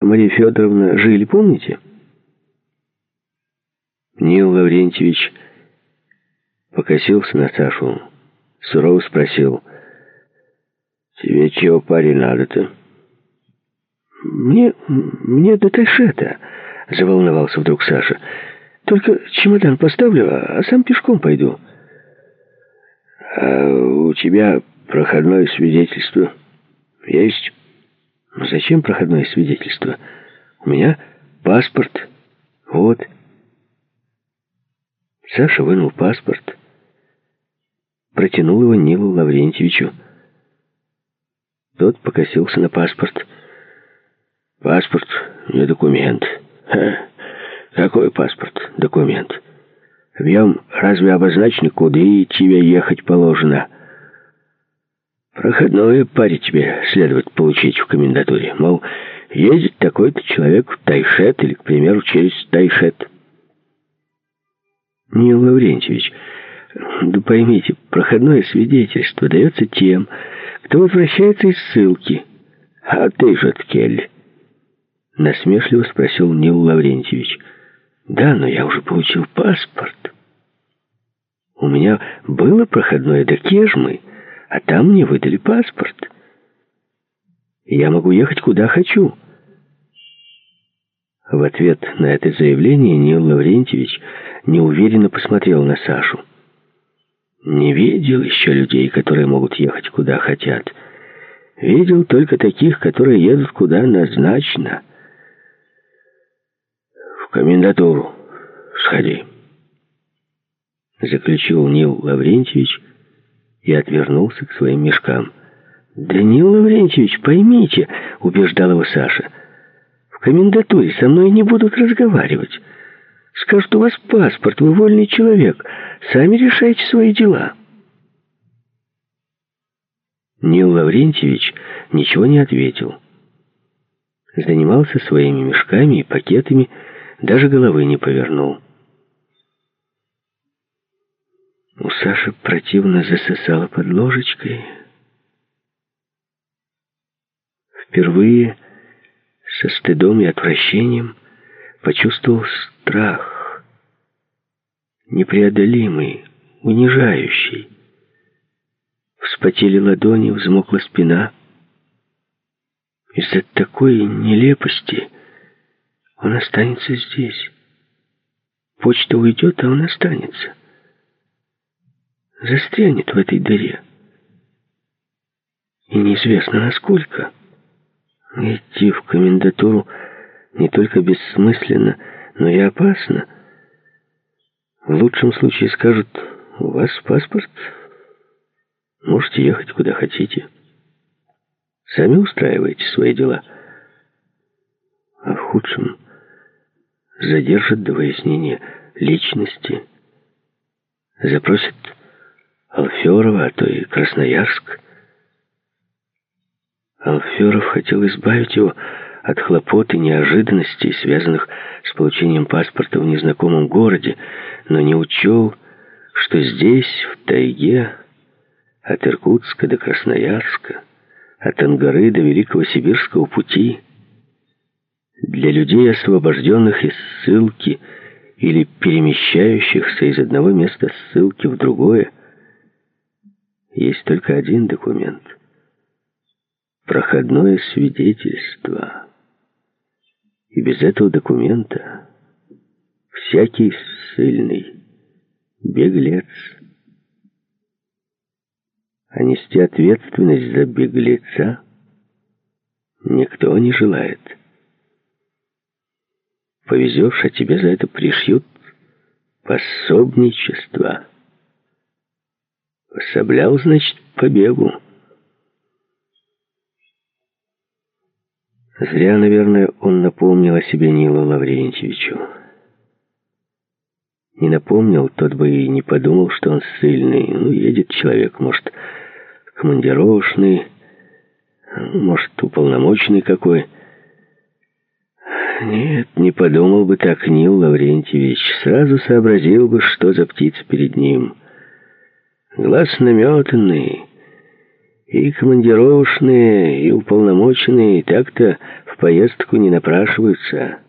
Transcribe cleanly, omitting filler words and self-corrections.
Мария Федоровна жили, помните? Нил Лаврентьевич покосился на Сашу, сурово спросил: «Тебе чего, парень, надо-то?» «Мне до Тайшета», — заволновался вдруг Саша. «Только чемодан поставлю, а сам пешком пойду». «А у тебя проходное свидетельство есть?» «Зачем проходное свидетельство? У меня паспорт. Вот». Саша вынул паспорт, протянул его Нилу Лаврентьевичу. Тот покосился на паспорт. «Паспорт не документ». «Какой паспорт? Документ. В нем разве обозначено, куда тебе ехать положено? Проходное, парень, тебе следует получить в комендатуре. Мол, едет такой-то человек в Тайшет или, к примеру, через Тайшет». «Нил Лаврентьевич, да поймите, проходное свидетельство дается тем, кто возвращается из ссылки». «А ты же ткель?» — насмешливо спросил Нил Лаврентьевич. «Да, но я уже получил паспорт. У меня было проходное до Кежмы, а там мне выдали паспорт. Я могу ехать куда хочу». В ответ на это заявление Нил Лаврентьевич неуверенно посмотрел на Сашу. Не видел еще людей, которые могут ехать куда хотят. Видел только таких, которые едут куда назначено. «В комендатуру сходи», — заключил Нил Лаврентьевич и отвернулся к своим мешкам. «Да, Нил Лаврентьевич, поймите», — убеждал его Саша, — «в комендатуре со мной не будут разговаривать. Скажут, у вас паспорт, вы вольный человек, сами решайте свои дела». Нил Лаврентьевич ничего не ответил. Занимался своими мешками и пакетами, даже головы не повернул. У Саши противно засосало под ложечкой. Впервые со стыдом и отвращением почувствовал страх, непреодолимый, унижающий. Вспотели ладони, взмокла спина. Из-за такой нелепости он останется здесь. Почта уйдет, а он останется. Застрянет в этой дыре. И неизвестно насколько. Идти в комендатуру не только бессмысленно, но и опасно. В лучшем случае скажут: «У вас паспорт, можете ехать куда хотите. Сами устраивайте свои дела». А в худшем задержат до выяснения личности. Запросят Алферова, а то и Красноярск. Алферов хотел избавить его от хлопот и неожиданностей, связанных с получением паспорта в незнакомом городе, но не учел, что здесь, в тайге, от Иркутска до Красноярска, от Ангары до Великого Сибирского пути, для людей, освобожденных из ссылки или перемещающихся из одного места ссылки в другое, есть только один документ — проходное свидетельство. И без этого документа всякий ссыльный беглец. А нести ответственность за беглеца никто не желает. Повезешь, а тебе за это пришьют пособничество. Пособлял, значит, побегу. Зря, наверное, он напомнил о себе Нилу Лаврентьевичу. Не напомнил, тот бы и не подумал, что он ссыльный. Ну, едет человек, может, командировочный, может, уполномоченный какой. Нет, не подумал бы так Нил Лаврентьевич. Сразу сообразил бы, что за птица перед ним. Глаз наметанный. И командировочные, и уполномоченные так-то в поездку не напрашиваются.